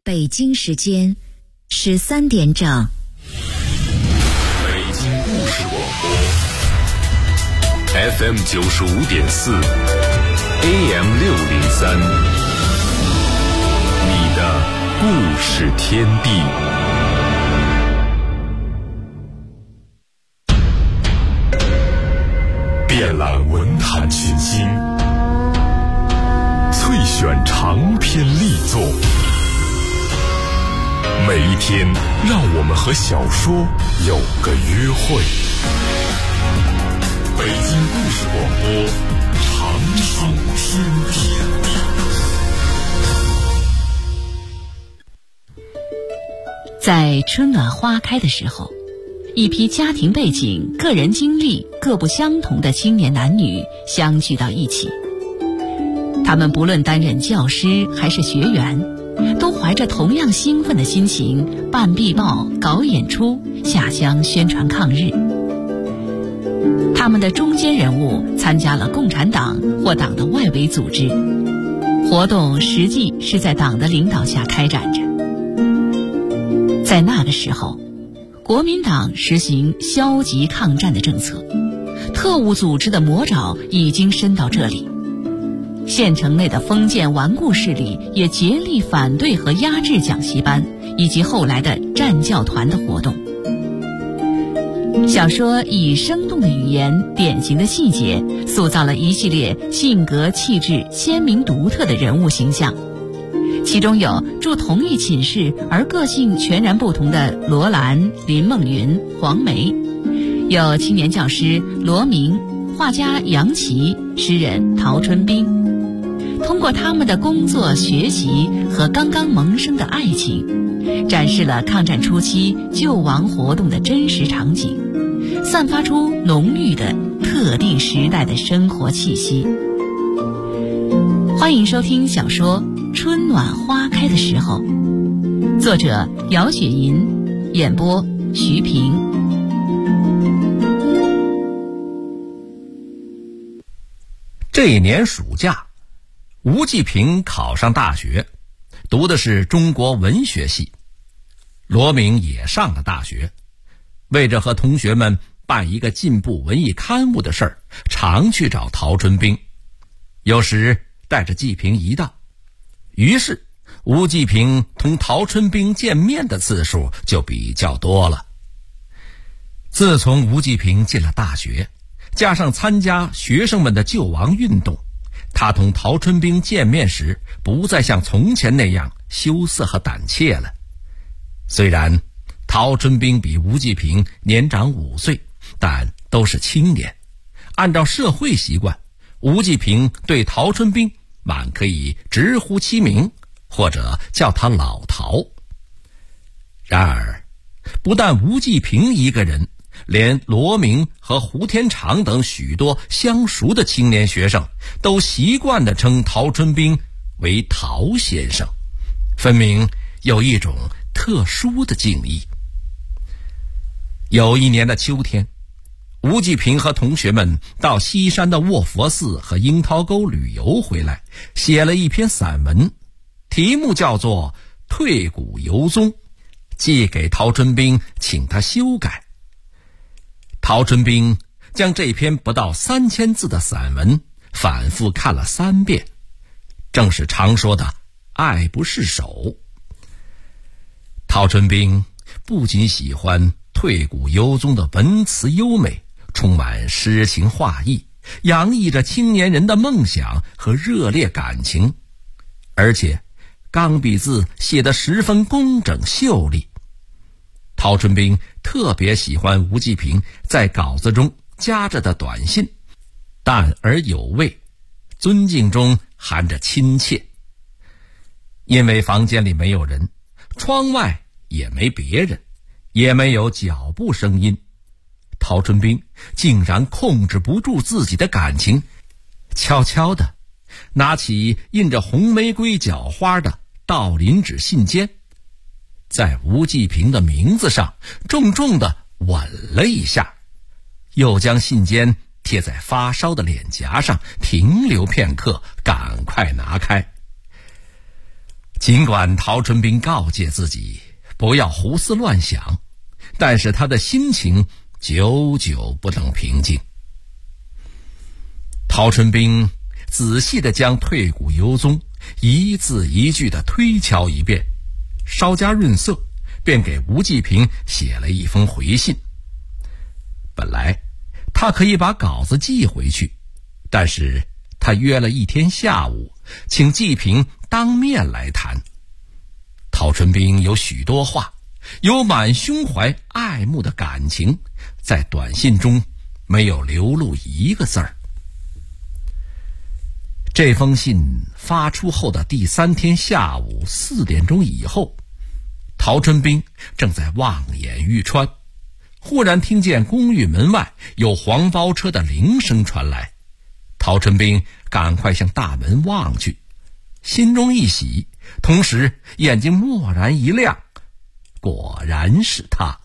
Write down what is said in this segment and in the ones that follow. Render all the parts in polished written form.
北京时间13点整。 北京故事广播 FM 95.4 AM 603，你的故事天地。遍览文坛群星，萃选长篇力作，每一天让我们和小说有个约会。北京故事广播，长寿天地。 在春暖花开的时候，一批家庭背景、个人经历各不相同的青年男女相聚到一起。他们不论担任教师还是学员，都怀着同样兴奋的心情办壁报、搞演出，下乡宣传抗日。他们的中坚人物参加了共产党或党的外围组织，活动实际是在党的领导下开展着。在那个时候，国民党实行消极抗战的政策，特务组织的魔爪已经伸到这里。县城内的封建顽固势力也竭力反对和压制讲习班以及后来的战教团的活动。小说以生动的语言、典型的细节，塑造了一系列性格气质鲜明独特的人物形象。其中有住同一寝室而个性全然不同的罗兰、林梦云、黄梅，有青年教师罗明、画家杨琦、诗人陶春冰。通过他们的工作、学习和刚刚萌生的爱情，展示了抗战初期救亡活动的真实场景，散发出浓郁的特定时代的生活气息。欢迎收听小说《春暖花开的时候》，作者姚雪银，演播徐平。 这一年暑假，吴继平考上大学，读的是中国文学系。罗明也上了大学，为着和同学们办一个进步文艺刊物的事儿，常去找陶春冰，有时带着继平一道。于是吴继平同陶春冰见面的次数就比较多了。自从吴继平进了大学，加上参加学生们的救亡运动，他同陶春冰见面时不再像从前那样羞涩和胆怯了。虽然陶春冰比吴继平年长5岁，但都是青年。按照社会习惯，吴继平对陶春冰满可以直呼其名，或者叫他老陶。然而不但吴继平一个人，连罗明和胡天长等许多相熟的青年学生都习惯地称陶春冰为陶先生，分明有一种特殊的敬意。有一年的秋天，吴继平和同学们到西山的卧佛寺和樱桃沟旅游回来，写了一篇散文，题目叫做《退古游踪》，寄给陶春冰，请他修改。陶春冰将这篇不到3000字的散文反复看了3遍，正是常说的爱不释手。陶春冰不仅喜欢退古游踪的文辞优美，充满诗情画意，洋溢着青年人的梦想和热烈感情，而且钢笔字写得十分工整秀丽。陶春冰特别喜欢吴继平在稿子中夹着的短信，淡而有味，尊敬中含着亲切。因为房间里没有人，窗外也没别人，也没有脚步声音，陶春冰竟然控制不住自己的感情，悄悄地拿起印着红玫瑰角花的道林纸信笺，在吴继平的名字上重重地吻了一下，又将信笺贴在发烧的脸颊上，停留片刻，赶快拿开。 尽管陶春冰告诫自己不要胡思乱想，但是他的心情久久不能平静。陶春冰仔细地将退古游踪一字一句地推敲一遍，稍加润色，便给吴继平写了一封回信。本来他可以把稿子寄回去，但是他约了一天下午，请继平当面来谈。陶春冰有许多话，有满胸怀爱慕的感情，在短信中没有流露一个字儿。这封信发出后的第3天下午4点钟以后，陶春冰正在望眼欲穿，忽然听见公寓门外有黄包车的铃声传来。陶春冰赶快向大门望去，心中一喜，同时眼睛蓦然一亮，果然是他。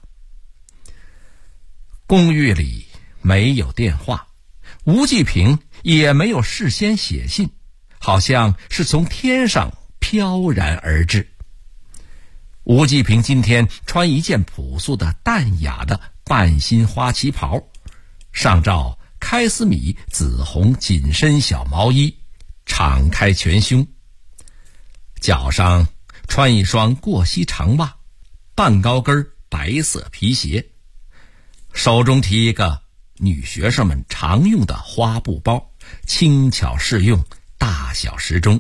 公寓里没有电话，吴继平也没有事先写信，好像是从天上飘然而至。吴继平今天穿一件朴素的淡雅的半新花旗袍，上罩开司米紫红紧身小毛衣，敞开全胸，脚上穿一双过膝长袜，半高跟白色皮鞋，手中提一个女学生们常用的花布包，轻巧适用，大小适中。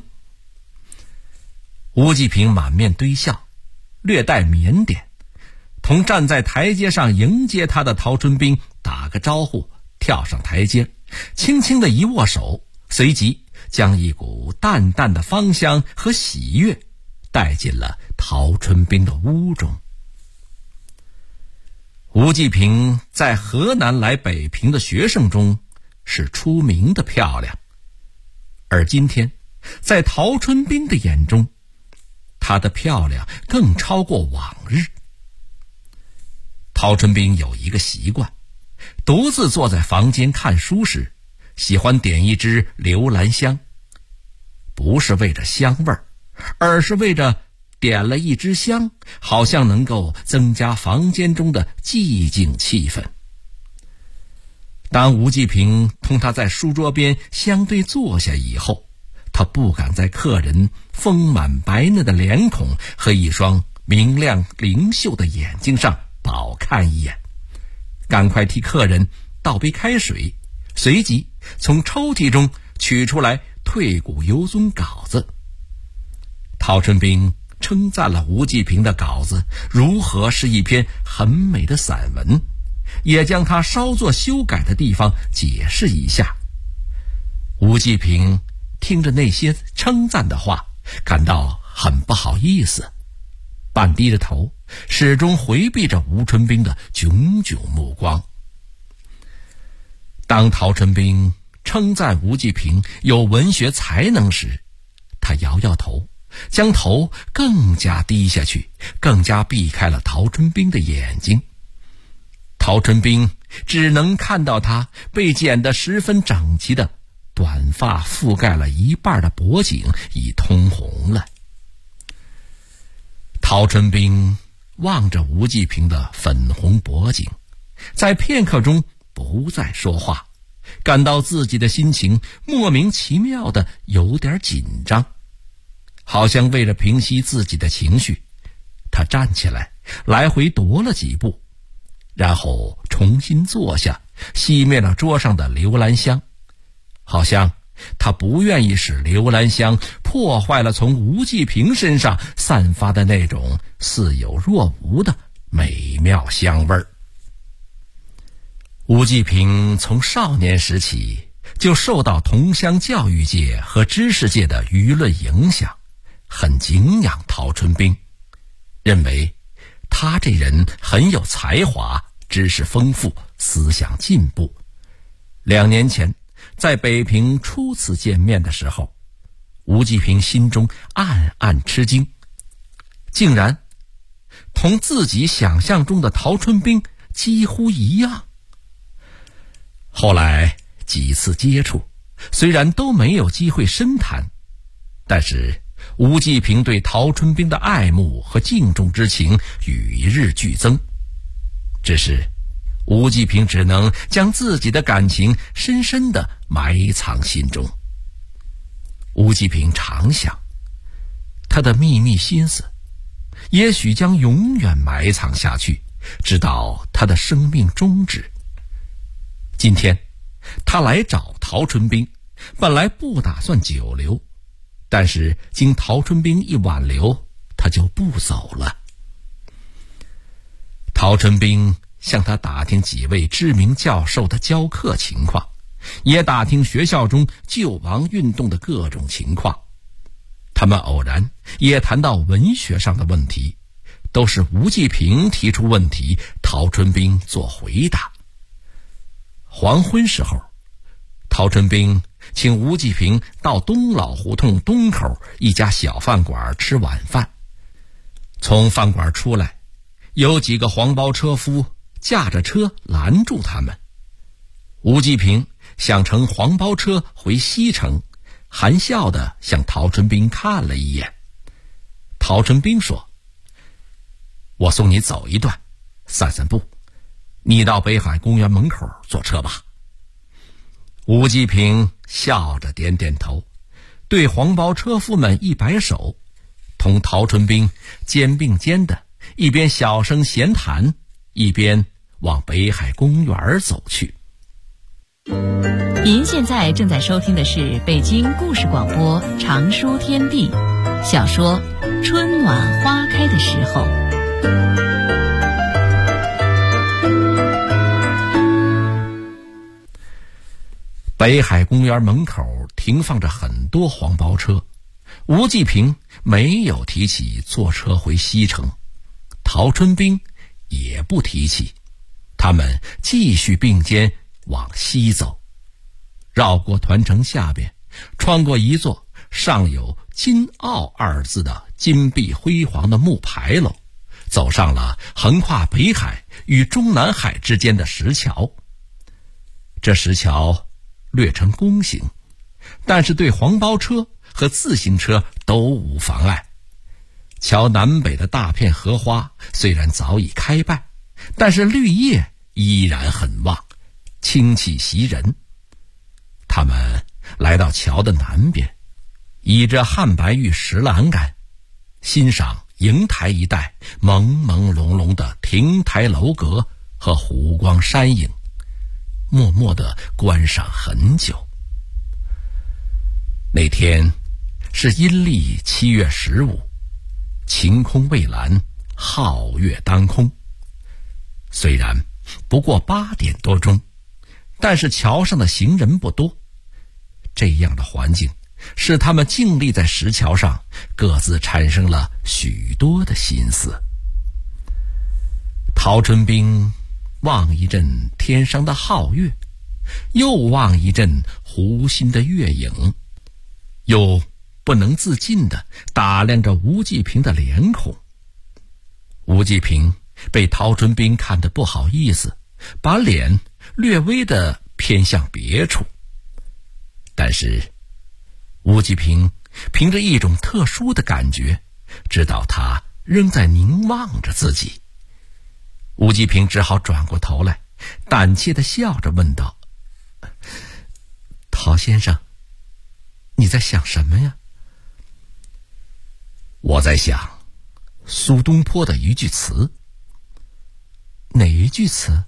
吴继平满面堆笑，略带腼腆，同站在台阶上迎接他的陶春冰打个招呼，跳上台阶，轻轻地一握手，随即将一股淡淡的芳香和喜悦带进了陶春冰的屋中。吴继平在河南来北平的学生中是出名的漂亮，而今天在陶春冰的眼中，她的漂亮更超过往日。陶春冰有一个习惯，独自坐在房间看书时，喜欢点一支留兰香，不是为着香味儿，而是为着点了一支香，好像能够增加房间中的寂静气氛。当吴继平同他在书桌边相对坐下以后，他不敢在客人丰满白嫩的脸孔和一双明亮灵秀的眼睛上饱看一眼，赶快替客人倒杯开水，随即从抽屉中取出来退古游踪稿子。陶春冰称赞了吴继平的稿子如何是一篇很美的散文，也将他稍作修改的地方解释一下。吴继平听着那些称赞的话，感到很不好意思，半低着头，始终回避着吴春冰的炯炯目光。当陶春冰称赞吴继平有文学才能时，他摇摇头，将头更加低下去，更加避开了陶春冰的眼睛。陶春冰只能看到他被剪得十分整齐的短发覆盖了一半的脖颈已通红了。陶春冰望着吴继平的粉红脖颈，在片刻中不再说话，感到自己的心情莫名其妙的有点紧张。好像为了平息自己的情绪，他站起来，来回踱了几步，然后重新坐下，熄灭了桌上的留兰香，好像他不愿意使留兰香破坏了从吴继平身上散发的那种似有若无的美妙香味儿。吴继平从少年时起就受到同乡教育界和知识界的舆论影响，很敬仰陶春冰，认为他这人很有才华，知识丰富，思想进步。2年前在北平初次见面的时候，吴继平心中暗暗吃惊，竟然同自己想象中的陶春冰几乎一样。后来几次接触，虽然都没有机会深谈，但是吴季平对陶春冰的爱慕和敬重之情与日俱增。只是吴季平只能将自己的感情深深地埋藏心中。吴季平常想，他的秘密心思也许将永远埋藏下去，直到他的生命终止。今天他来找陶春冰，本来不打算久留，但是经陶春冰一挽留，他就不走了。陶春冰向他打听几位知名教授的教课情况，也打听学校中救亡运动的各种情况。他们偶然也谈到文学上的问题，都是吴季平提出问题，陶春冰做回答。黄昏时候，陶春冰请吴季平到东老胡同东口一家小饭馆吃晚饭。从饭馆出来，有几个黄包车夫驾着车拦住他们。吴季平想乘黄包车回西城，含笑地向陶春冰看了一眼。陶春冰说：“我送你走一段，散散步，你到北海公园门口坐车吧。”吴季平笑着点点头，对黄包车夫们一摆手，同陶春冰肩并肩的一边小声闲谈，一边往北海公园走去。 您现在正在收听的是北京故事广播长书天地小说《春暖花开的时候》。 北海公园门口停放着很多黄包车，吴季平没有提起坐车回西城，陶春冰也不提起，他们继续并肩往西走，绕过团城下边，穿过一座上有金澳二字的金碧辉煌的木牌楼，走上了横跨北海与中南海之间的石桥。这石桥略呈弓形，但是对黄包车和自行车都无妨碍。桥南北的大片荷花虽然早已开败，但是绿叶依然很旺，清气袭人。他们来到桥的南边，倚着汉白玉石栏杆，欣赏瀛台一带朦朦胧胧的亭台楼阁和湖光山影，默默地观赏很久。那天是阴历7月15，晴空蔚蓝，皓月当空。虽然不过8点多钟，但是桥上的行人不多。这样的环境使他们静立在石桥上，各自产生了许多的心思。陶春冰望一阵天上的皓月，又望一阵湖心的月影，又不能自禁地打量着吴季平的脸孔。吴季平被陶春冰看得不好意思，把脸略微地偏向别处。但是吴季平凭着一种特殊的感觉，知道他仍在凝望着自己。吴季平只好转过头来，胆怯地笑着问道：“陶先生，你在想什么呀？”“我在想苏东坡的一句词。”“哪一句词？”“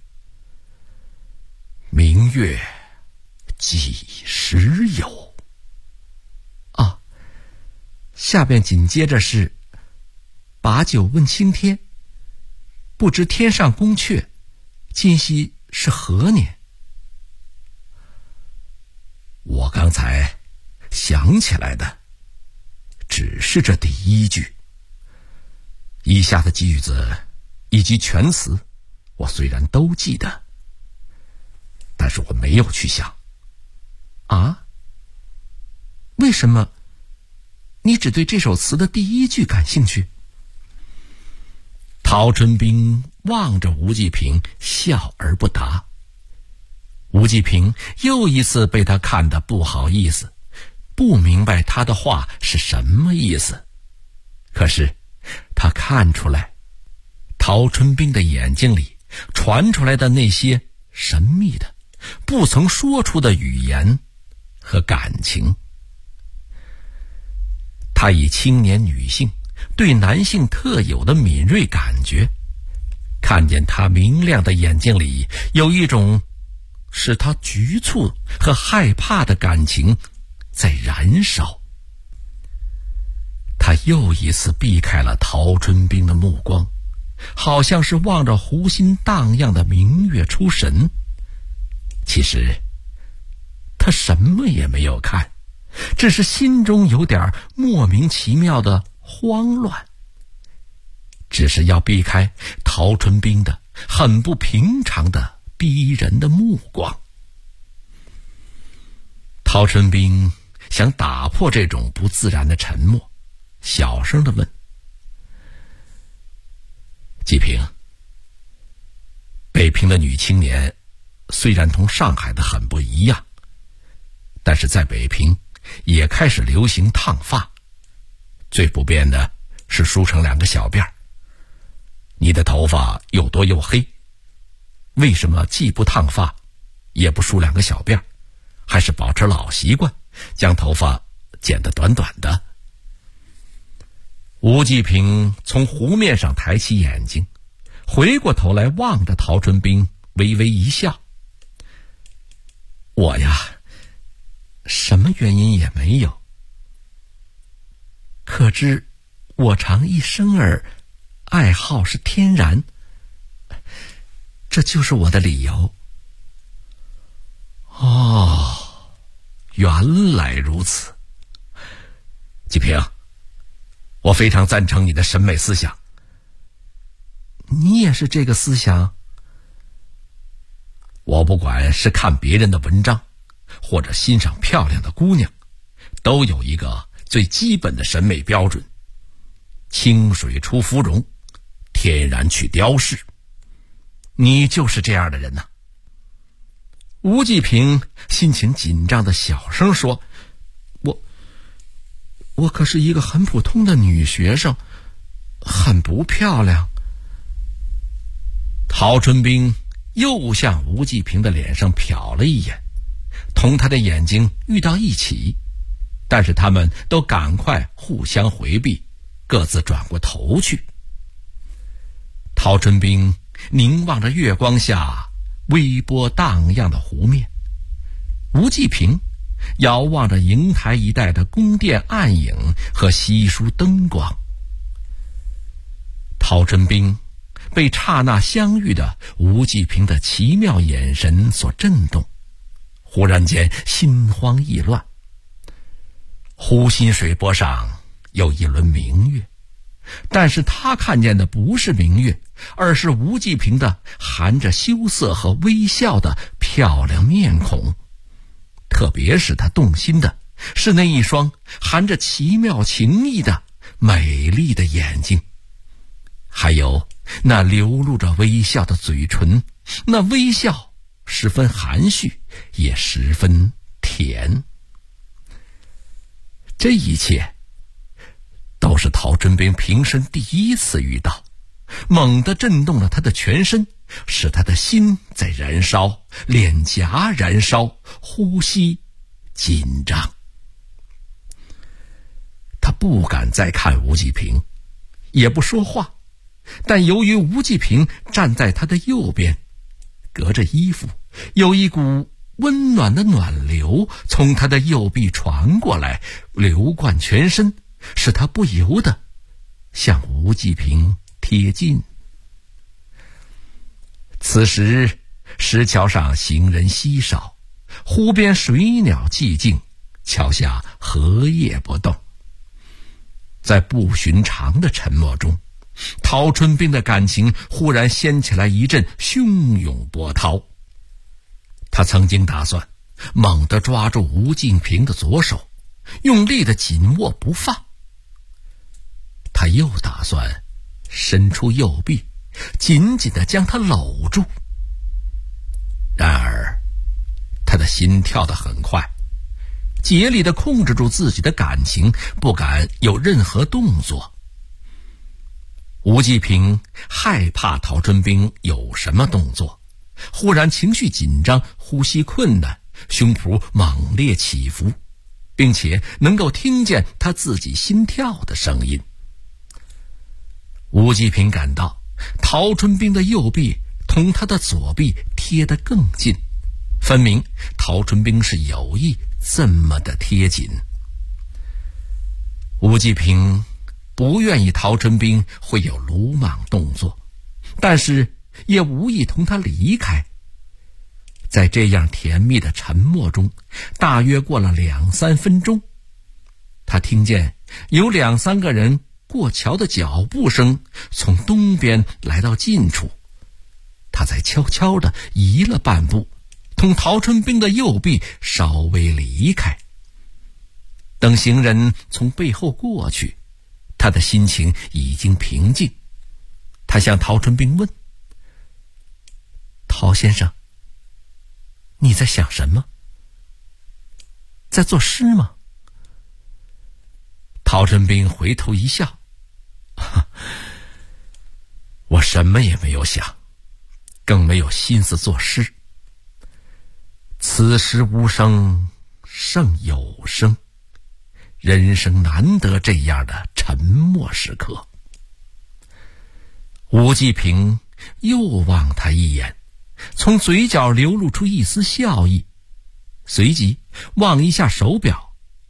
明月几时有。”啊，下边紧接着是把酒问青天，不知天上宫阙，今夕是何年。我刚才想起来的只是这第一句，以下的句子以及全词我虽然都记得，但是我没有去想。啊？为什么你只对这首词的第一句感兴趣？陶春冰望着吴季平，笑而不答。吴季平又一次被他看得不好意思， 不明白他的话是什么意思。可是他看出来，陶春冰的眼睛里传出来的那些神秘的、不曾说出的语言和感情。他以青年女性对男性特有的敏锐感觉，看见他明亮的眼睛里有一种使他局促和害怕的感情在燃烧。他又一次避开了陶春冰的目光，好像是望着湖心荡漾的明月出神。其实他什么也没有看，只是心中有点莫名其妙的慌乱，只是要避开陶春冰的很不平常的逼人的目光。陶春冰想打破这种不自然的沉默，小声地问：季平，北平的女青年虽然同上海的很不一样，但是在北平也开始流行烫发，最普遍的是梳成2个小辫儿。你的头发又多又黑，为什么既不烫发也不梳2个小辫儿，还是保持老习惯，将头发剪得短短的？吴季平从湖面上抬起眼睛，回过头来望着陶春冰，微微一笑：我呀，什么原因也没有，可知我常一生儿爱好是天然，这就是我的理由。哦，原来如此。季平，我非常赞成你的审美思想。你也是这个思想？我不管是看别人的文章，或者欣赏漂亮的姑娘，都有一个最基本的审美标准：清水出芙蓉，天然去雕饰。你就是这样的人呐。吴季平心情紧张的小声说：我可是一个很普通的女学生，很不漂亮。陶春冰又向吴季平的脸上瞟了一眼，同他的眼睛遇到一起，但是他们都赶快互相回避，各自转过头去。陶春冰凝望着月光下微波荡漾的湖面，吴季平遥望着瀛台一带的宫殿暗影和稀疏灯光。陶春冰被刹那相遇的吴季平的奇妙眼神所震动，忽然间心慌意乱。湖心水波上有一轮明月，但是他看见的不是明月，而是吴季平的含着羞涩和微笑的漂亮面孔。特别是他动心的是那一双含着奇妙情意的美丽的眼睛，还有那流露着微笑的嘴唇，那微笑十分含蓄，也十分甜。这一切都是陶春冰平生第一次遇到，猛地震动了他的全身，使他的心在燃烧，脸颊燃烧，呼吸紧张。他不敢再看吴季平，也不说话，但由于吴季平站在他的右边，隔着衣服，有一股温暖的暖流从他的右臂传过来，流贯全身，使他不由得向吴季平贴近。此时石桥上行人稀少，湖边水鸟寂静，桥下荷叶不动。在不寻常的沉默中，陶春冰的感情忽然掀起来一阵汹涌波涛。他曾经打算猛地抓住吴季平的左手，用力地紧握不放。他又打算伸出右臂，紧紧地将他搂住。然而他的心跳得很快， 竭力地控制住自己的感情，不敢有任何动作。吴继平害怕陶春冰有什么动作，忽然情绪紧张，呼吸困难，胸脯猛烈起伏，并且能够听见他自己心跳的声音。吴继平感到陶春冰的右臂同他的左臂贴得更近，分明陶春冰是有意这么的贴紧。吴继平不愿意陶春冰会有鲁莽动作，但是也无意同他离开。在这样甜蜜的沉默中，大约过了2-3分钟，他听见有2-3个人过桥的脚步声从东边来到近处，他才悄悄地移了半步，同陶春冰的右臂稍微离开。等行人从背后过去，他的心情已经平静。他向陶春冰问：陶先生，你在想什么？在作诗吗？陶春冰回头一笑：我什么也没有想，更没有心思作诗。此时无声胜有声，人生难得这样的沉默时刻。吴继平又望他一眼，从嘴角流露出一丝笑意，随即望一下手表，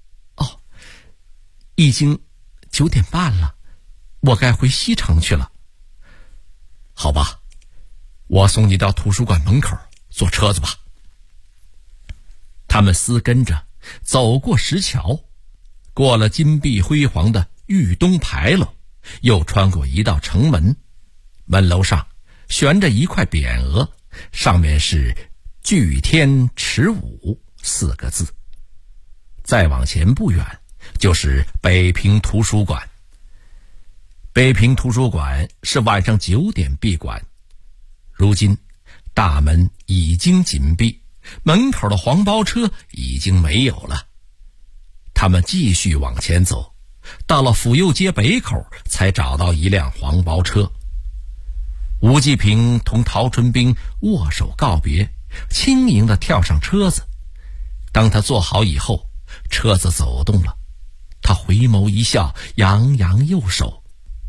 已经9点半了，我该回西城去了。好吧，我送你到图书馆门口，坐车子吧。他们私跟着走过石桥，过了金碧辉煌的豫东牌楼，又穿过一道城门，门楼上悬着一块匾额，上面是聚天池舞4个字。再往前不远就是北平图书馆。北平图书馆是晚上9点闭馆，如今大门已经紧闭，门口的黄包车已经没有了。他们继续往前走，到了府右街北口才找到一辆黄包车。吴继平同陶春冰握手告别，轻盈地跳上车子。当他坐好以后，车子走动了，他回眸一笑，扬扬右手。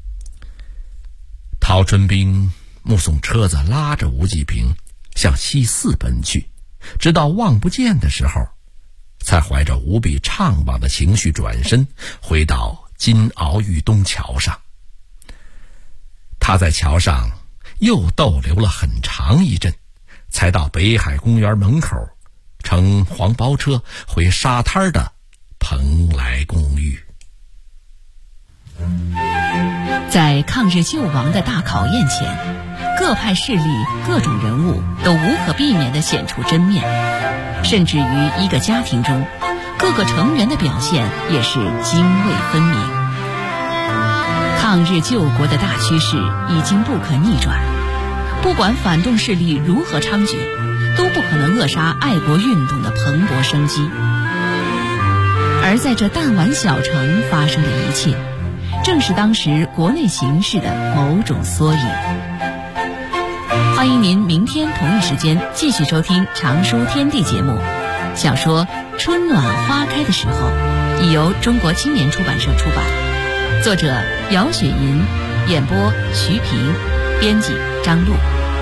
陶春冰目送车子拉着吴继平向西四奔去，直到望不见的时候，才怀着无比怅惘的情绪转身回到金鳌豫东桥上。他在桥上又逗留了很长一阵，才到北海公园门口，乘黄包车回沙滩的蓬莱公寓。 在抗日救亡的大考验前，各派势力、各种人物都无可避免地显出真面，甚至于一个家庭中，各个成员的表现也是泾渭分明。抗日救国的大趋势已经不可逆转，不管反动势力如何猖獗，都不可能扼杀爱国运动的蓬勃生机。而在这弹丸小城发生的一切，正是当时国内形势的某种缩影。欢迎您明天同一时间继续收听《常书天地》节目。小说《春暖花开的时候》已由中国青年出版社出版，作者姚雪银，演播徐平，编辑张璐。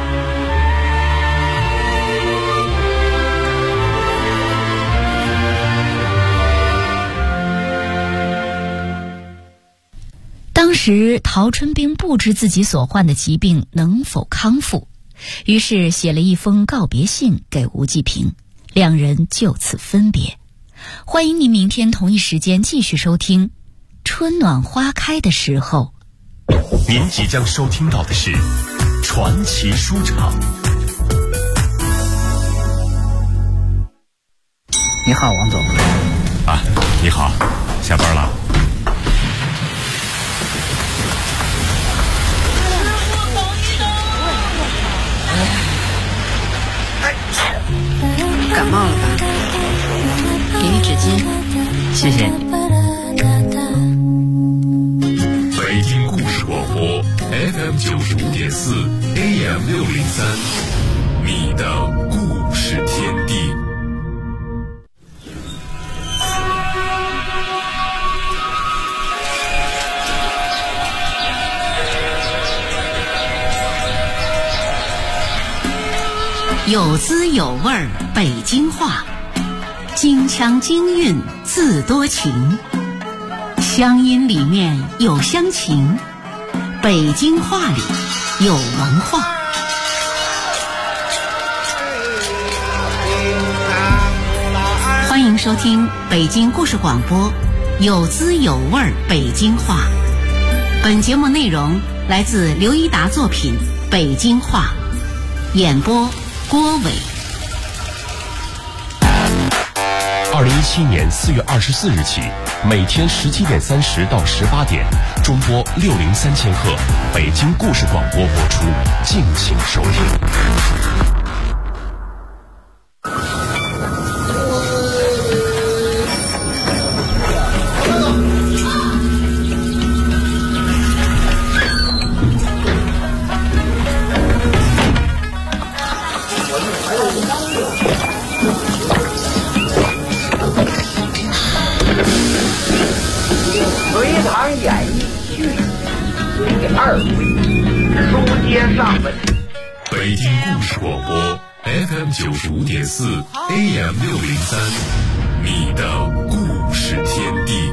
当时陶春冰不知自己所患的疾病能否康复，于是写了一封告别信给吴继平，两人就此分别。欢迎您明天同一时间继续收听《春暖花开的时候》。 您即将收听到的是传奇书场。 你好，王总。 啊，你好，下班了？ 感冒了吧？ 给你纸间，谢谢。 北京故事广播 FM 95.4 AM 603，你的故事天地。 有滋有味儿北京话，京腔京韵字多情，乡音里面有乡情，北京话里有文化。欢迎收听北京故事广播有滋有味儿北京话。本节目内容来自刘一达作品《北京话》，演播郭伟。 2017年4月24日起，每天17点30到18点，中波603千赫，北京故事广播播出，敬请收听。 北京故事广播 FM 95.4 AM 603，你的故事天地。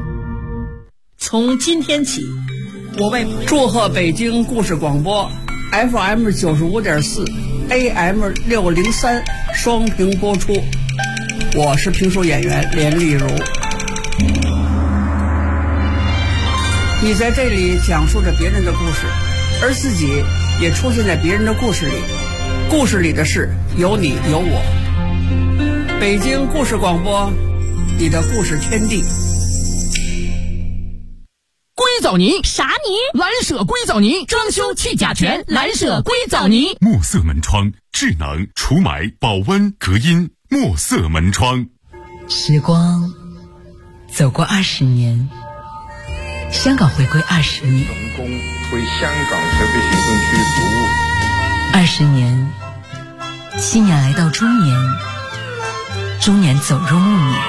从今天起，我为祝贺北京故事广播 FM 95.4 AM 603双屏播出。我是评书演员连丽如。你在这里讲述着别人的故事，而自己也出现在别人的故事里，故事里的事有你有我。北京故事广播，你的故事天地。 硅藻泥啥泥？ 蓝舍硅藻泥，装修去甲醛，蓝舍硅藻泥。 墨色门窗，智能除霾、保温、隔音。墨色门窗。 时光走过20年，香港回归20年， 成功为香港特别行政区服务 20年，新年来到中年，中年走入暮年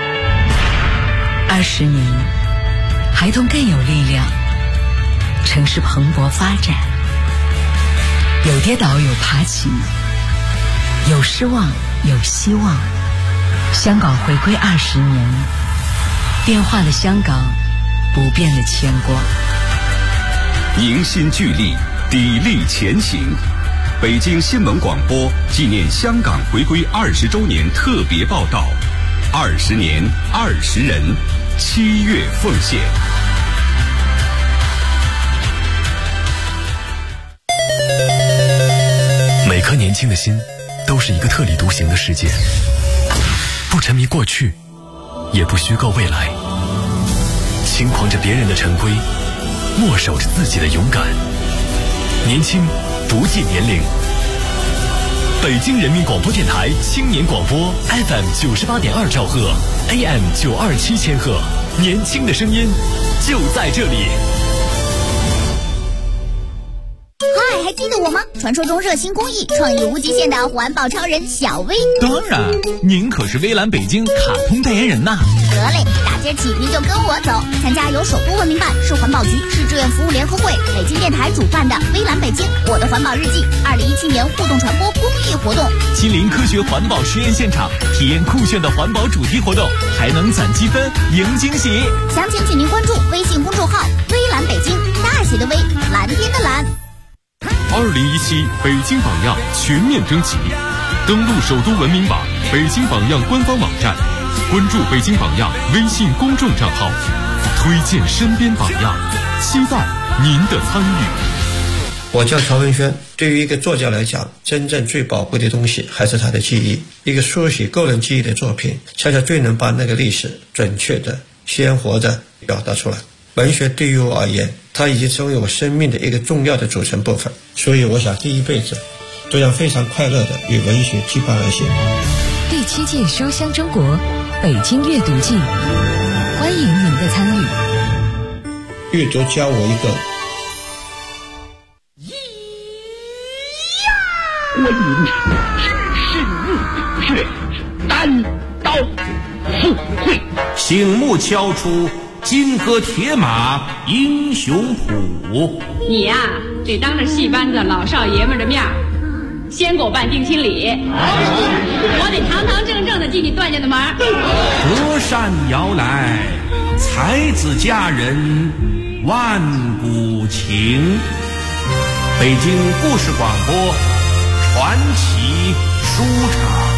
，20年，孩童更有力量，城市蓬勃发展，有跌倒有爬起，有失望有希望。香港回归20年，变化的香港，不变的牵挂。 凝心聚力，砥砺前行。北京新闻广播纪念香港回归20周年特别报道：20年20人，7月奉献。 每颗年轻的心，都是一个特立独行的世界，不沉迷过去，也不虚构未来，轻狂着别人的陈规，默守着自己的勇敢。年轻不计年龄。北京人民广播电台青年广播 FM 98.2兆赫 AM 927千赫，年轻的声音就在这里。 嗨，还记得我吗？传说中热心公益、创意无极限的环保超人小薇。 当然，您可是微蓝北京卡通代言人呐。 得嘞，大街起你就跟我走，参加由首都文明办、市环保局、市志愿服务联合会、北京电台主办的微蓝北京我的环保日记2017年互动传播公益活动， 亲临科学环保实验现场，体验酷炫的环保主题活动，还能攒积分赢惊喜。 详情请您关注微信公众号微蓝北京，大写的微，蓝天的蓝。 2017北京榜样全面征集，登录首都文明网、北京榜样官方网站，关注北京榜样微信公众账号，推荐身边榜样，期待您的参与。 我叫曹文轩。对于一个作家来讲，真正最宝贵的东西还是他的记忆。一个书写个人记忆的作品，恰恰最能把那个历史准确的、鲜活的表达出来。文学对于我而言，它已经成为我生命的一个重要的组成部分，所以我想这一辈子都要非常快乐的与文学羁绊而行。 第7届书香中国北京阅读季，欢迎您的参与。 阅读教我一个观音是单刀赴会， 醒目敲出金戈铁马英雄谱。 你呀，得当着戏班子老少爷们的面先给我办定亲礼，我得堂堂正正的进你段家的门。 隔山摇来，才子佳人万古情。北京故事广播传奇书场。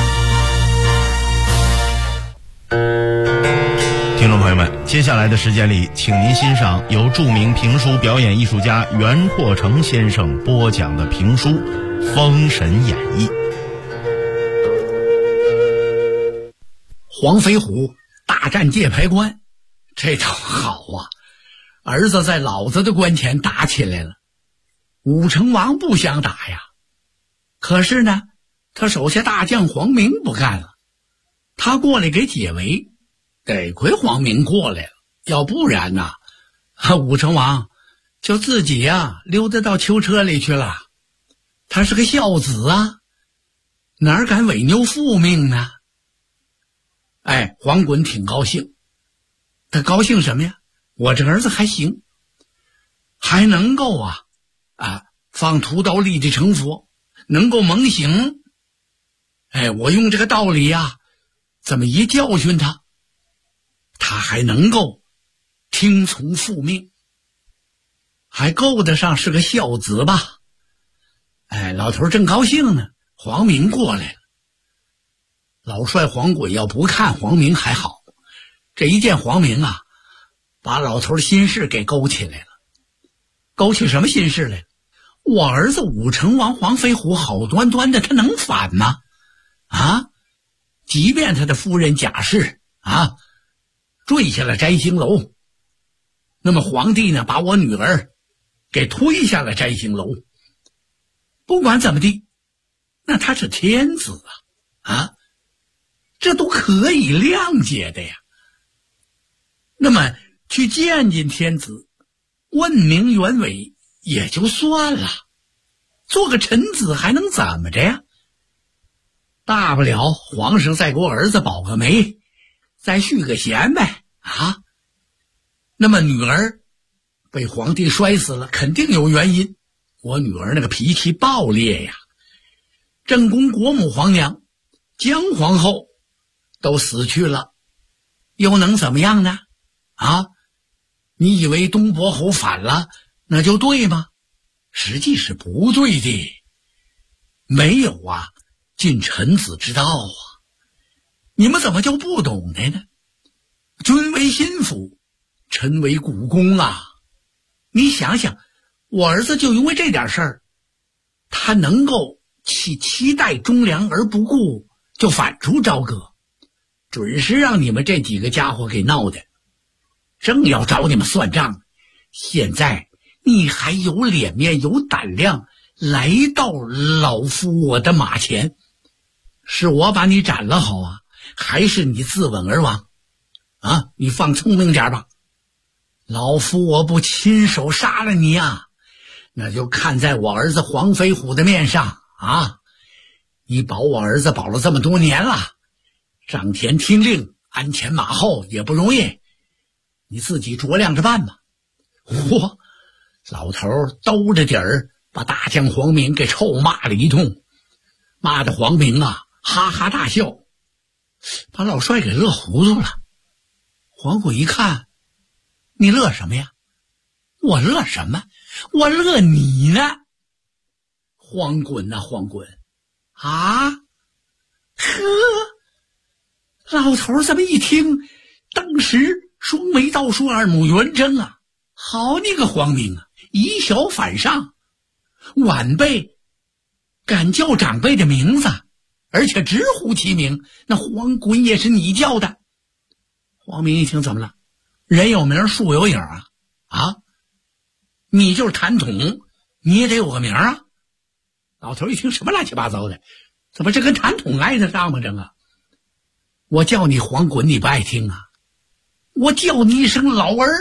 听众朋友们，接下来的时间里，请您欣赏由著名评书表演艺术家袁阔成先生播讲的评书《封神演义》。 黄飞虎大战界牌关，这倒好啊！儿子在老子的关前打起来了。武成王不想打呀，可是呢，他手下大将黄明不干了，他过来给解围。得亏黄明过来了，要不然呐，武成王就自己呀溜达到囚车里去了。他是个孝子啊，哪敢违拗父命呢？哎，黄衮挺高兴，他高兴什么呀？我这儿子还行，还能够放屠刀立地成佛，能够蒙醒。哎，我用这个道理呀，这么一教训他，他还能够听从父命，还够得上是个孝子吧？哎，老头正高兴呢，黄明过来了。老帅黄衮要不看黄明还好，这一见黄明啊，把老头的心事给勾起来了。勾起什么心事来了？我儿子武成王黄飞虎好端端的，他能反吗？即便他的夫人贾氏坠下了摘星楼，那么皇帝呢，把我女儿给推下了摘星楼。不管怎么地，那他是天子这都可以谅解的呀。那么去见见天子，问明原委也就算了，做个臣子还能怎么着呀？大不了皇上再给我儿子保个媒，再续个弦呗那么女儿被皇帝摔死了，肯定有原因。我女儿那个脾气暴烈呀，正宫国母皇娘姜皇后都死去了，又能怎么样呢？你以为东伯侯反了那就对吗？实际是不对的。没有尽臣子之道你们怎么就不懂的呢？君为心腹，臣为股肱你想想，我儿子就因为这点事儿，他能够弃7代忠良而不顾，就反出朝歌，准是让你们这几个家伙给闹的，正要找你们算账。现在你还有脸面有胆量来到老夫我的马前，是我把你斩了好还是你自刎而亡你放聪明点吧。老夫我不亲手杀了你那就看在我儿子黄飞虎的面上你保我儿子保了这么多年了，上前听令鞍前马后也不容易，你自己酌量着办吧。老头兜着底儿把大将黄明给臭骂了一通，骂的黄明哈哈大笑，把老帅给乐糊涂了。黄衮一看，你乐什么呀？我乐什么？我乐你呢。黄衮黄衮老头这么一听，当时双眉倒竖，二目圆睁好你个黄明以小反上，晚辈敢叫长辈的名字，而且直呼其名，那黄衮也是你叫的。黄明一听，怎么了？人有名树有影你就是谭统，你也得有个名老头一听，什么乱七八糟的，怎么这跟谭统挨得上吗？ 我叫你黄滚你不爱听啊，我叫你一声老儿。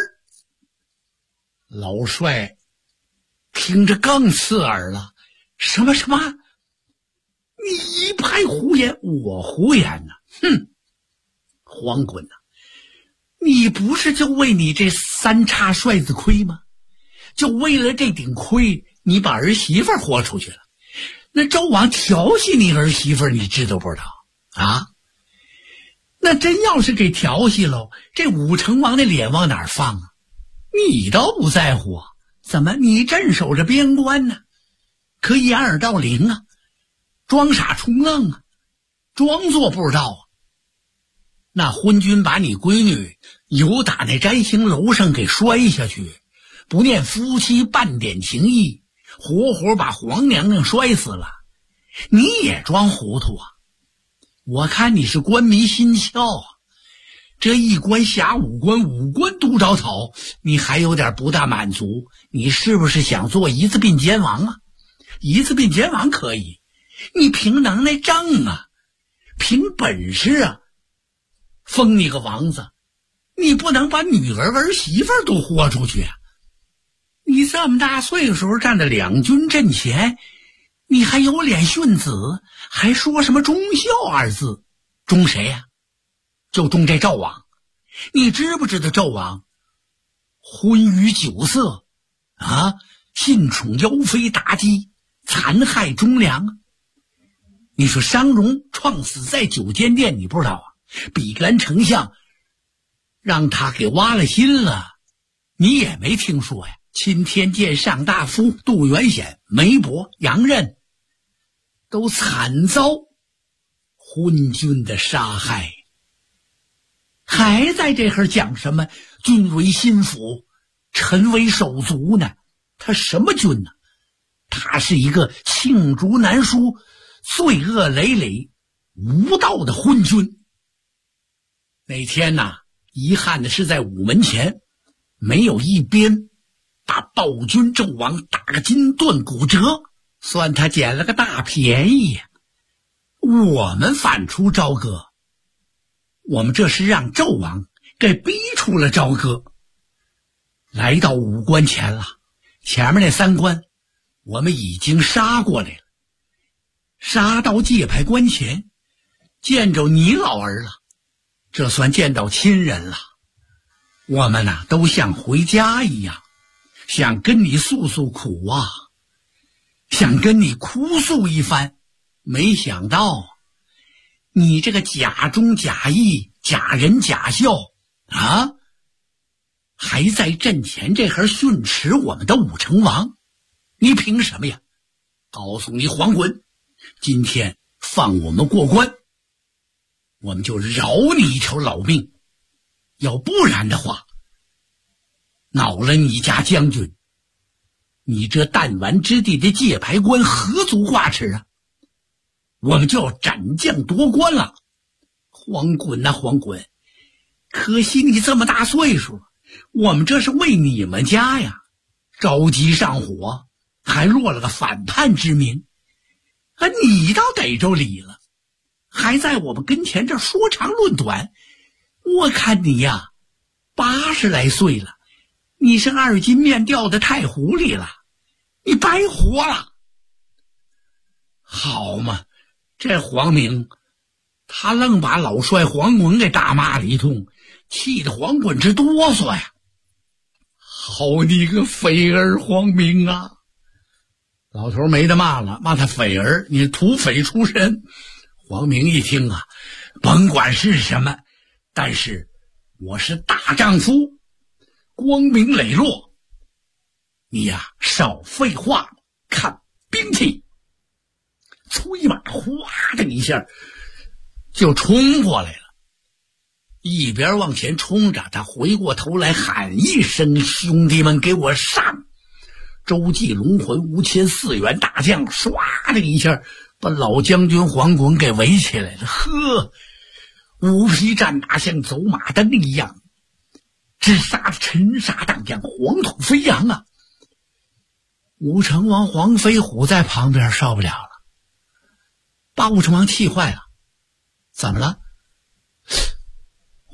老帅听着更刺耳了，什么？你一派胡言！我胡言呢？哼！黄滚呐，你不是就为你这3叉帅子盔吗？就为了这顶盔，你把儿媳妇豁出去了。那纣王调戏你儿媳妇，你知道不知道啊？那真要是给调戏喽，这武成王的脸往哪儿放啊？你倒不在乎啊？怎么你镇守着边关呢？可以掩耳盗铃啊，装傻充愣啊，装作不知道啊。那昏君把你闺女由打那摘星楼上给摔下去，不念夫妻半点情义，活活把皇娘娘摔死了，你也装糊涂啊？我看你是官迷心窍啊！这一关辖5关，5关都着草，你还有点不大满足？你是不是想做一字并肩王啊？一字并肩王可以，你凭能耐正啊，凭本事啊，封你个王子，你不能把女儿儿媳妇都豁出去啊！你这么大岁数站在两军阵前，你还有脸训子，还说什么忠孝2字？忠谁呀？就忠这纣王。你知不知道纣王昏于酒色啊，信宠妖妃妲己，残害忠良。你说商容创死在九间殿，你不知道啊？比兰丞相让他给挖了心了，你也没听说呀？钦天监上大夫杜元显、梅伯、杨任都惨遭昏君的杀害，还在这会儿讲什么君为心腹，臣为手足呢？他什么君呢？他是一个罄竹难书、罪恶累累、无道的昏君。那天呐，遗憾的是在午门前没有一鞭把暴君纣王打个筋断骨折，算他捡了个大便宜呀。我们反出朝歌，我们这是让纣王给逼出了朝歌。来到5关前了，前面那3关我们已经杀过来了，杀到界牌关前，见着你老儿了，这算见到亲人了。我们呐，都像回家一样，想跟你诉诉苦啊，想跟你哭诉一番，没想到你这个假忠假义、假仁假孝啊，还在阵前这会儿训斥我们的武成王，你凭什么呀？告诉你黄滚，今天放我们过关，我们就饶你一条老命，要不然的话，恼了你家将军，你这弹丸之地的界牌关何足挂齿啊？我们就要斩将夺关了。黄滚啊黄滚，可惜你这么大岁数了，我们这是为你们家呀，着急上火，还落了个反叛之名，你倒逮着理了，还在我们跟前这说长论短。我看你呀，80来岁了，你是2斤面掉的太狐狸了，你白活了。好嘛，这黄明他愣把老帅黄滚给大骂了一通，气得黄滚直哆嗦呀。好你个匪儿黄明啊！老头没得骂了，骂他匪儿，你土匪出身。黄明一听啊，甭管是什么，但是我是大丈夫，光明磊落。你呀，少废话，看兵器。催马哗的一下就冲过来了，一边往前冲着，他回过头来喊一声：兄弟们给我上！周继龙魂吴谦4员大将唰的一下把老将军黄滚给围起来了。呵，5匹战马像走马灯一样，直杀的尘沙荡漾，黄土飞扬啊！武成王黄飞虎在旁边受不了了，把武成王气坏了。怎么了？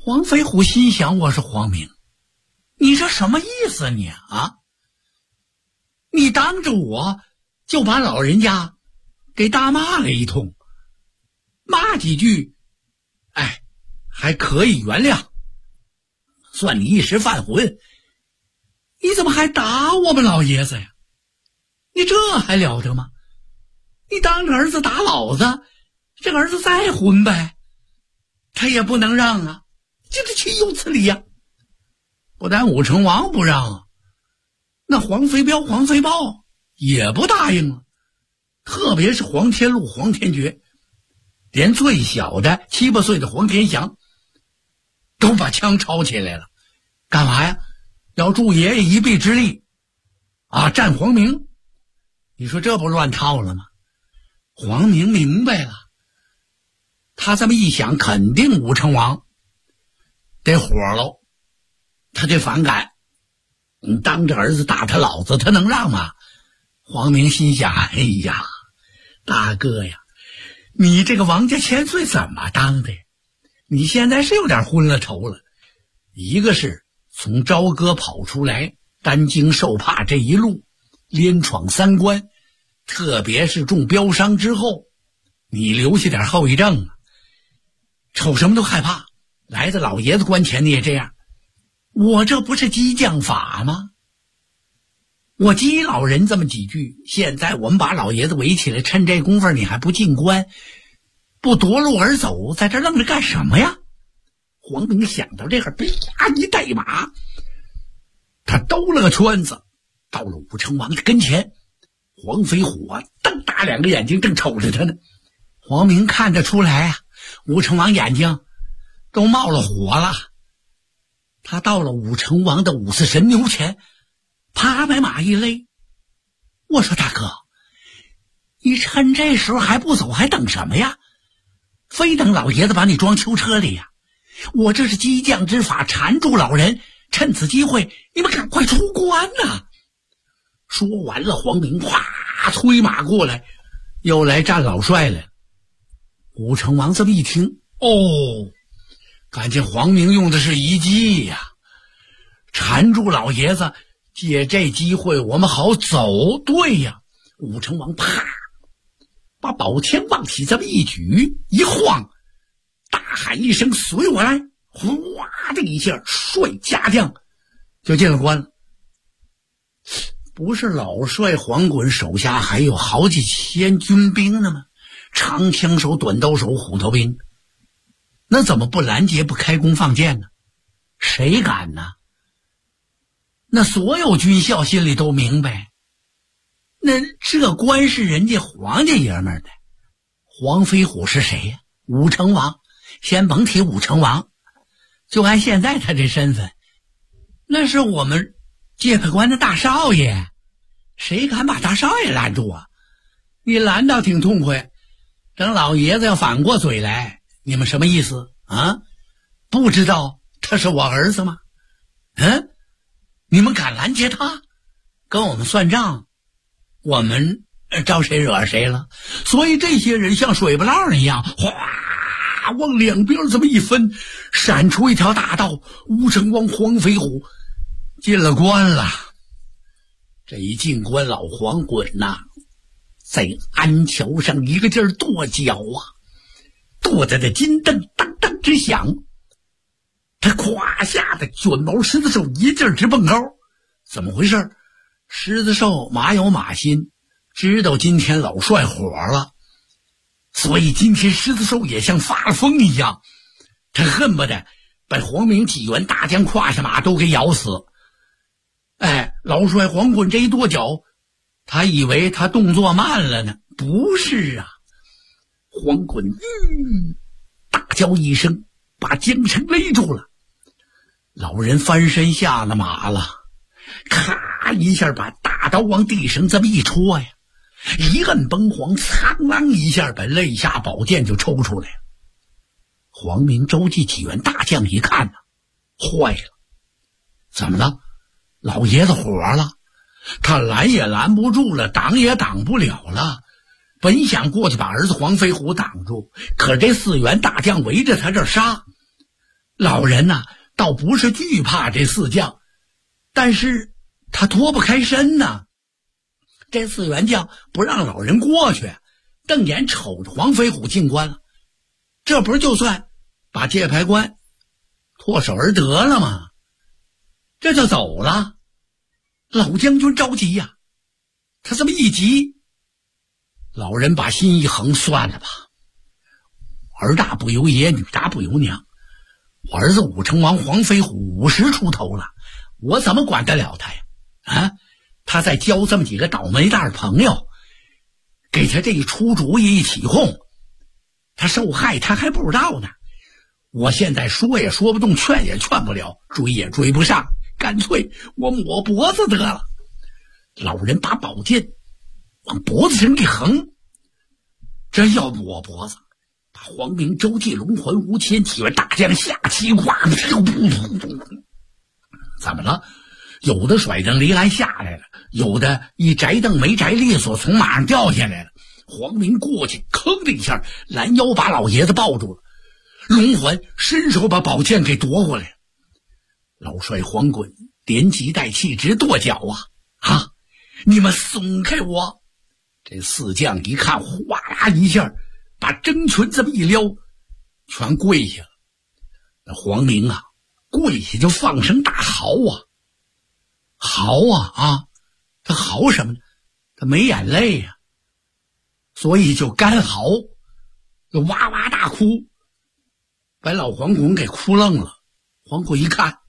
黄飞虎心想，我说黄明，你这什么意思你啊？你当着我就把老人家给大骂了一通，骂几句，哎，还可以原谅，算你一时犯浑。你怎么还打我们老爷子呀？你这还了得吗？你当着儿子打老子，这个儿子再混呗，他也不能让啊，这是岂有此理呀！不但武成王不让啊，那黄飞彪、黄飞豹也不答应啊。特别是黄天禄、黄天觉，连最小的7、8岁的黄天祥都把枪抄起来了，干嘛呀？要助爷爷一臂之力啊，战黄明。你说这不乱套了吗？黄明明白了，他这么一想，肯定武成王得火喽，他就反感。你当着儿子打他老子，他能让吗？黄明心想，哎呀，大哥呀，你这个王家千岁怎么当的呀？你现在是有点昏了头了。一个是从朝歌跑出来，担惊受怕，这一路连闯3关，特别是中标伤之后，你留下点后遗症啊，瞅什么都害怕。来到老爷子关前你也这样，我这不是激将法吗？我激老人这么几句，现在我们把老爷子围起来，趁这功夫你还不进关，不夺路而走，在这愣着干什么呀？黄明想到这个，啪一带马，他兜了个圈子，到了武成王的跟前。黄飞虎啊，瞪大2个眼睛正瞅着他呢。黄明看得出来啊，武成王眼睛都冒了火了。他到了武成王的5色神牛前，啪把马一勒。我说大哥，你趁这时候还不走，还等什么呀？非等老爷子把你装囚车里呀？我这是激将之法，缠住老人，趁此机会你们赶快出关呐！说完了，黄明哗催马过来，又来战老帅来了。武成王这么一听，感情黄明用的是一计呀，缠住老爷子，借这机会我们好走。对呀，武成王啪把宝枪往起这么一举一晃，大喊一声随我来，哗的一下率家将就进了关了。不是老帅黄衮手下还有好几千军兵呢吗？长枪手、短刀手、虎头兵，那怎么不拦截不开弓放箭呢？谁敢呢？那所有军校心里都明白，那这关是人家黄家爷们儿的。黄飞虎是谁呀？武成王。先甭提武成王，就按现在他这身份，那是我们界北关的大少爷，谁敢把大少爷拦住啊？你拦倒挺痛快，等老爷子要反过嘴来，你们什么意思啊？不知道他是我儿子吗？你们敢拦截他，跟我们算账，我们招谁惹谁了？所以这些人像水不浪一样，哗往两边这么一分，闪出一条大道，武成王黄飞虎进了关了。这一进关，老黄滚呐，在鞍桥上一个劲儿跺脚啊，跺得这金镫当当直响。他胯下的卷毛狮子兽一劲儿直蹦高。怎么回事？狮子兽马有马心，知道今天老帅火了，所以今天狮子兽也像发了疯一样，他恨不得把黄明几员大将胯下马都给咬死。老帅黄滚这一跺脚，他以为他动作慢了呢，不是啊。黄滚大叫一声，把缰绳勒住了。老人翻身下了马了，咔一下把大刀往地上这么一戳呀，一摁崩黄，苍啷一下把肋下宝剑就抽出来了。黄明周记几员大将一看呢，坏了，怎么了？老爷子火了，他拦也拦不住了，挡也挡不了了。本想过去把儿子黄飞虎挡住，可这4员大将围着他这杀， 老人呐，倒不是惧怕这四将，但是他脱不开身呐。这四员将不让老人过去，瞪眼瞅着黄飞虎进关了，这不是就算把界牌关唾手而得了吗？这就走了。老将军着急呀，他这么一急，老人把心一横，算了吧，儿大不由爷，女大不由娘。我儿子武成王黄飞虎50出头了，我怎么管得了他呀？啊，他再交这么几个倒霉蛋朋友，给他这一出主意一起哄，他受害他还不知道呢。我现在说也说不动，劝也劝不了，追也追不上，干脆我抹脖子得了。老人把宝剑往脖子上一横，真要抹脖子，把黄明、周继、龙环、吴谦几位大将下棋挂，怎么了？有的甩蹬离来下来了，有的一摘蹬没摘利索，从马上掉下来了。黄明过去吭的一下拦腰把老爷子抱住了，龙环伸手把宝剑给夺过来了。老帅黄滚连急带气直跺脚啊！你们松开我！这四将一看，哗啦一下把争拳这么一撩，全跪下了。那黄明啊，跪下就放声大嚎啊！他嚎什么呢？他没眼泪呀，所以就干嚎，就哇哇大哭，把老黄滚给哭愣了。黄滚一看，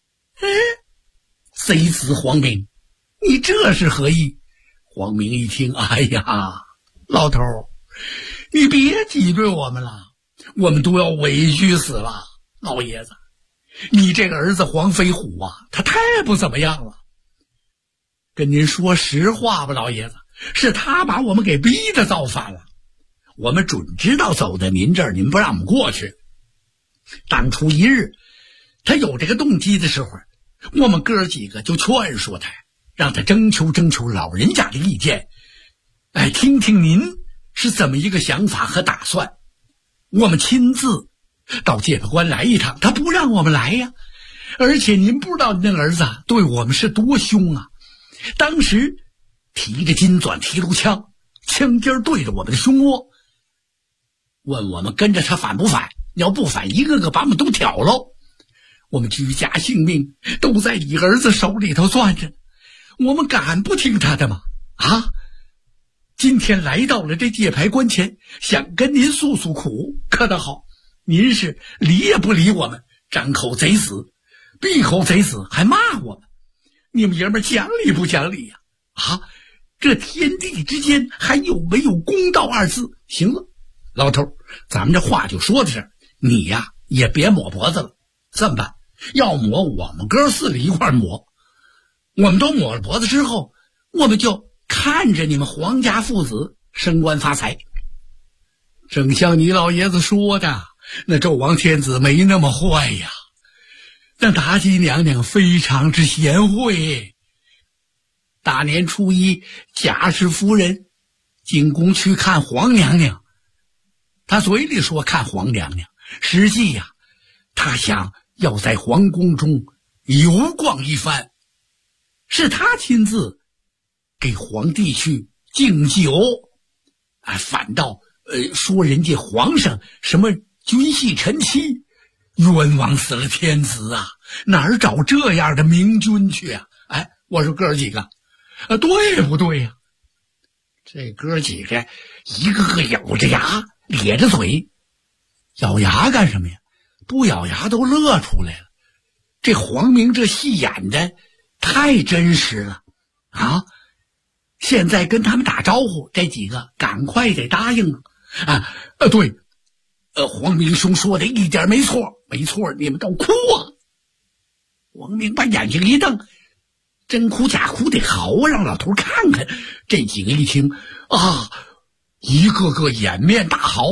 贼子黄明，你这是何意？黄明一听，哎呀，老头，你别挤兑我们了，我们都要委屈死了。老爷子，你这个儿子黄飞虎啊，他太不怎么样了。跟您说实话吧，老爷子，是他把我们给逼得造反了。我们准知道走到您这儿，您不让我们过去。当初一日，他有这个动机的时候，我们哥几个就劝说他，让他征求老人家的意见，听听您是怎么一个想法和打算。我们亲自到界牌关来一趟，他不让我们来呀。而且您不知道那个儿子对我们是多凶啊！当时提着金钻提炉枪，枪尖对着我们的胸窝，问我们跟着他反不反，要不反一个个把我们都挑喽。我们居家性命都在你儿子手里头攥着，我们敢不听他的吗？今天来到了这界牌关前，想跟您诉诉苦，可倒好，您是理也不理我们，张口贼死，闭口贼死，还骂我们。你们爷们讲理不讲理呀？这天地之间还有没有公道二字？行了，老头，咱们这话就说到这儿，你呀也别抹脖子了。这么办？要抹我们哥四个一块抹，我们都抹了脖子之后，我们就看着你们黄家父子升官发财。正像你老爷子说的，那纣王天子没那么坏呀，那妲己娘娘非常之贤惠。大年初一，贾氏夫人进宫去看皇娘娘，她嘴里说看皇娘娘，实际呀，她想要在皇宫中游逛一番，是她亲自给皇帝去敬酒，反倒说人家皇上什么君系臣妻，冤枉死了天子啊！哪儿找这样的明君去啊？我说哥几个，对不对呀？这哥几个一个个咬着牙咧着嘴，咬牙干什么呀？不咬牙都乐出来了。这黄明这戏演的太真实了啊！现在跟他们打招呼，这几个赶快得答应对，黄明兄说的一点没错，没错，你们都哭啊！黄明把眼睛一瞪，真哭假哭得嚎啊，让老头看看。这几个一听一个个掩面大嚎。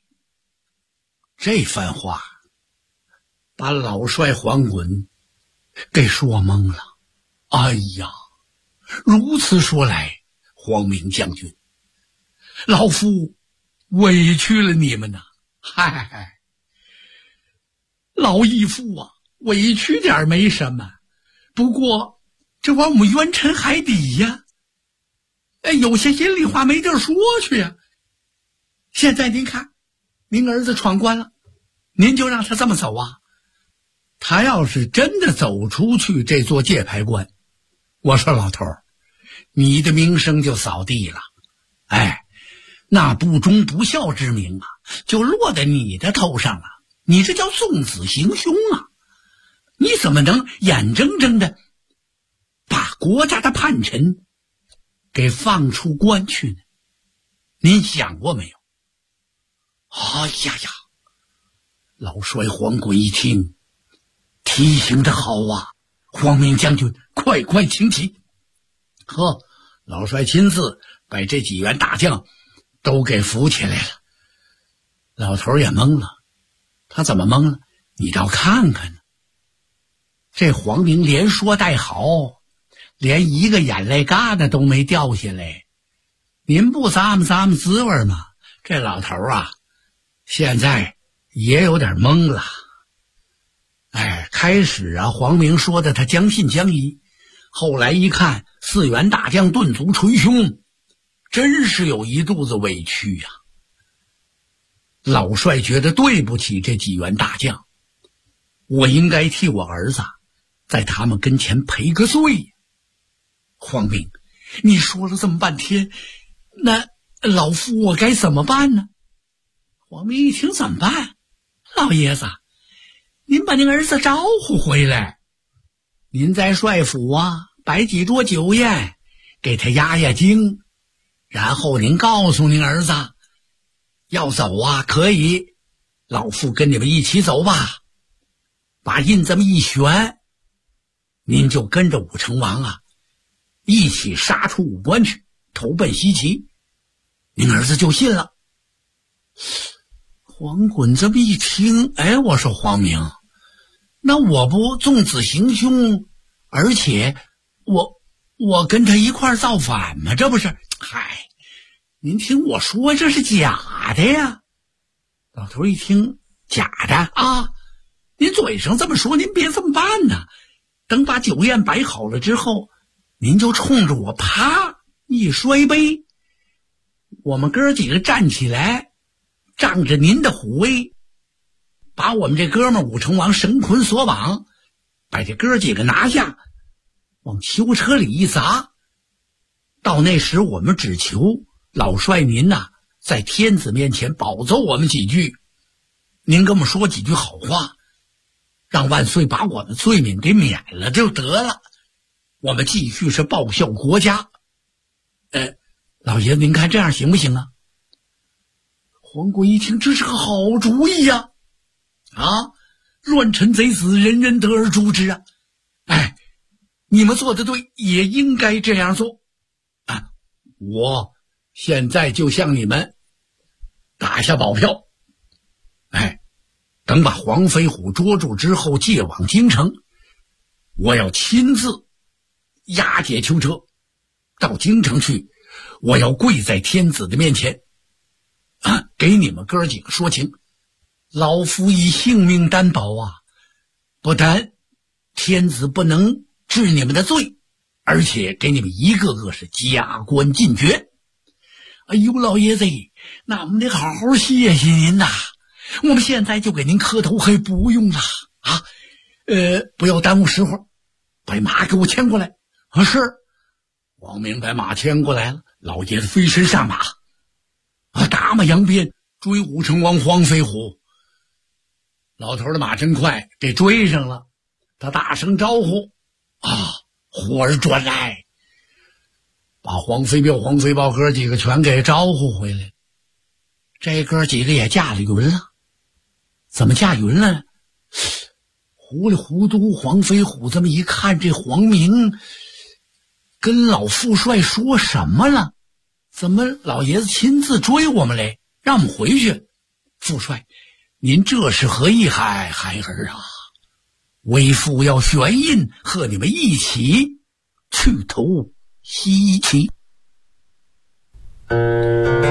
这番话把老帅黄滚给说懵了。哎呀，如此说来，黄明将军，老夫委屈了你们呐！ 老义父啊，委屈点没什么，不过这往我们冤沉海底呀，有些心里话没地儿说去呀。现在您看，您儿子闯关了，您就让他这么走啊？他要是真的走出去这座界牌关，我说老头儿，你的名声就扫地了。那不忠不孝之名啊，就落在你的头上了。你这叫纵子行凶啊！你怎么能眼睁睁的把国家的叛臣给放出关去呢？您想过没有？哎呀呀！老帅黄滚一听，提醒着好啊，黄明将军，快快请起。呵，老帅亲自把这几员大将都给扶起来了。老头也懵了，他怎么懵了？你倒看看呢，这黄明连说带好，连一个眼泪疙瘩都没掉下来。您不咂摸滋味吗？这老头啊，现在也有点懵了。开始啊，黄明说的他将信将疑，后来一看4员大将顿足捶胸，真是有一肚子委屈呀。老帅觉得对不起这几员大将，我应该替我儿子在他们跟前赔个罪。黄明，你说了这么半天，那老夫我该怎么办呢？黄明一听，怎么办？老爷子，您把您儿子招呼回来，您在帅府啊摆几桌酒宴，给他压压惊，然后您告诉您儿子，要走啊可以，老夫跟你们一起走吧。把印这么一悬，您就跟着武成王啊一起杀出武关去，投奔西岐，您儿子就信了。黄滚这么一听，我说黄明，那我不纵子行凶，而且我跟他一块造反吗？这不是？您听我说，这是假的呀。老头一听，假的啊，您嘴上这么说，您别这么办呢。等把酒宴摆好了之后，您就冲着我啪一摔杯，我们哥几个站起来，仗着您的虎威，把我们这哥们武成王绳捆索绑，把这哥几个拿下，往囚车里一砸。到那时我们只求老帅您呐，在天子面前保奏我们几句，您跟我们说几句好话，让万岁把我们罪名给免了就得了，我们继续是报效国家。老爷子您看这样行不行啊？黄滚一听，这是个好主意呀！乱臣贼死，人人得而诛之啊！你们做的对，也应该这样做啊！我现在就向你们打下保票，等把黄飞虎捉住之后，借往京城，我要亲自押解囚车到京城去，我要跪在天子的面前给你们哥几个说情，老夫以性命担保啊！不但天子不能治你们的罪，而且给你们一个个是加官进爵。哎呦，老爷子，那我们得好好谢谢您呐！我们现在就给您磕头，还不用了啊！不要耽误时候，把马给我牵过来。是。王明把马牵过来了，老爷子飞身上马，打马扬鞭追武成王黄飞虎。老头的马真快，给追上了。他大声招呼呼儿转来，把黄飞彪、黄飞豹哥几个全给招呼回来。这哥几个也驾了云了。怎么驾云了？糊里糊涂，黄飞虎这么一看，这黄明跟老副帅说什么了？怎么老爷子亲自追我们来，让我们回去？副帅，您这是何意？孩儿啊，为父要悬印，和你们一起去投西岐。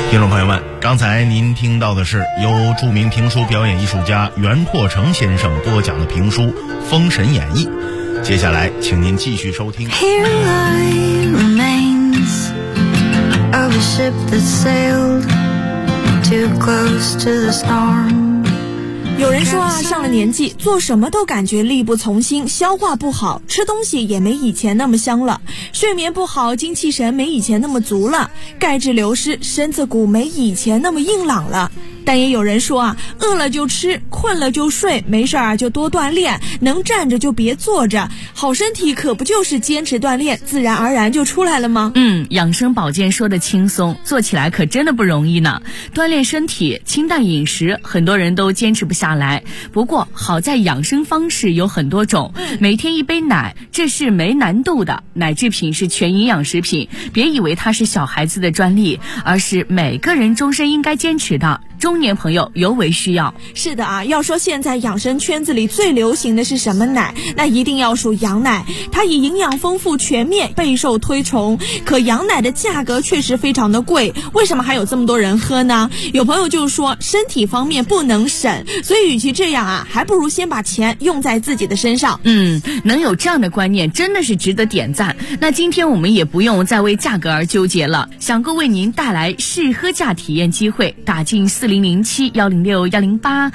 听众朋友们，刚才您听到的是由著名评书表演艺术家袁阔成先生播讲的评书《封神演义》。接下来请您继续收听。 Here lie remains of a ship that sailed too close to the storm。 有人说啊，上了年纪做什么都感觉力不从心，消化不好，吃东西也没以前那么香了，睡眠不好，精气神没以前那么足了，钙质流失，身子骨没以前那么硬朗了。但也有人说啊，饿了就吃，困了就睡，没事啊就多锻炼，能站着就别坐着，好身体可不就是坚持锻炼，自然而然就出来了吗？ 养生保健说的轻松，做起来可真的不容易呢。锻炼身体，清淡饮食，很多人都坚持不下来。不过好在养生方式有很多种，每天一杯奶，这是没难度的。奶制品是全营养食品，别以为它是小孩子的专利，而是每个人终身应该坚持的。中年朋友尤为需要。 是的啊，要说现在养生圈子里最流行的是什么奶，那一定要数羊奶。它以营养丰富全面备受推崇，可羊奶的价格确实非常的贵，为什么还有这么多人喝呢？有朋友就说身体方面不能省，所以与其这样啊，还不如先把钱用在自己的身上。 能有这样的观念真的是值得点赞。那今天我们也不用再为价格而纠结了，想够为您带来试喝价体验机会，打进4007-106-108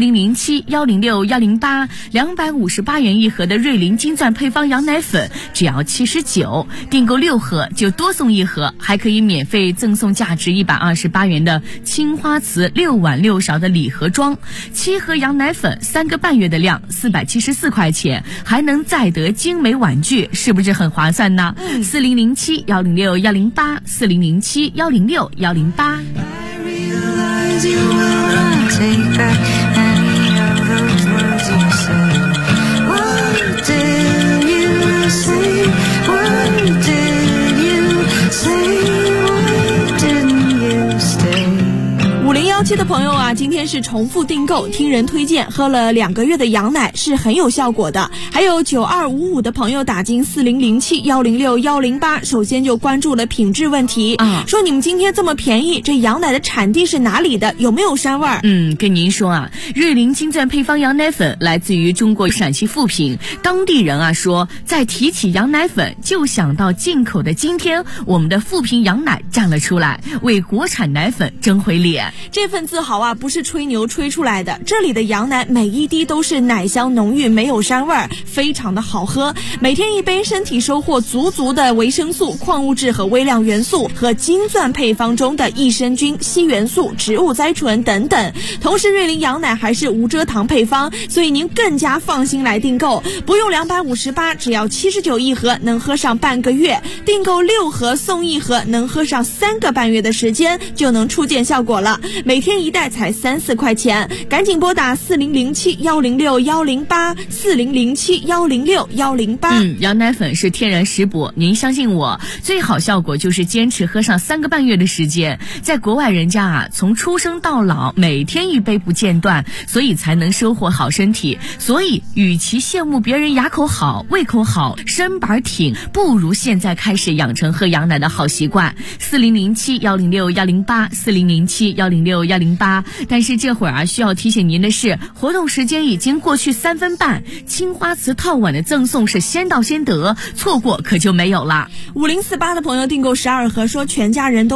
4007-106-108 258元一盒的瑞麟金钻配方羊奶粉只要79，订购6盒就多送1盒，还可以免费赠送价值128元的青花瓷6碗6勺的礼盒装，7盒羊奶粉3个半月的量474块钱，还能再得精美碗具，是不是很划算呢？4007-106-108 4007-106-108。 You will not take back any of those words you said. What did you say? What did you say? Why didn't you stay? 5017的朋友啊，今天是重复订购，听人推荐喝了2个月的羊奶是很有效果的。还有9255的朋友打进4007-106-108，首先就关注了品质问题说你们今天这么便宜，这羊奶的产地是哪里的，有没有膻味儿？ 跟您说啊，瑞麟金钻配方羊奶粉来自于中国陕西富平，当地人啊说，在提起羊奶粉就想到进口的今天，我们的富平羊奶站了出来，为国产奶粉争回脸。 这份自豪啊，不是吹牛吹出来的，这里的羊奶每一滴都是奶香浓郁，没有膻味儿，非常的好喝。每天一杯，身体收获足足的维生素、矿物质和微量元素，和金钻配方中的益生菌、硒元素、植物甾醇等等。同时瑞麟羊奶还是无蔗糖配方，所以您更加放心来订购，不用258，只要79一盒，能喝上半个月。订购6盒送1盒，能喝上3个半月的时间，就能初见效果了。每天一袋才3-4块钱，赶紧拨打4007-106-108 4007-106-108。 羊奶粉是天然食补，您相信我，最好效果就是坚持喝上3个半月的时间。在国外人家啊，从出生到老每天1杯不间断，所以才能收获好身体。所以与其羡慕别人牙口好、胃口好、身板挺，不如现在开始养成喝羊奶的好习惯。4007-106-108 4007-106-108。但是这会儿啊，需要提醒您的是，活动时间已经过去3分半，青花瓷套碗的赠送是先到先得，错过可就没有了。 5048的朋友订购12盒，说全家人都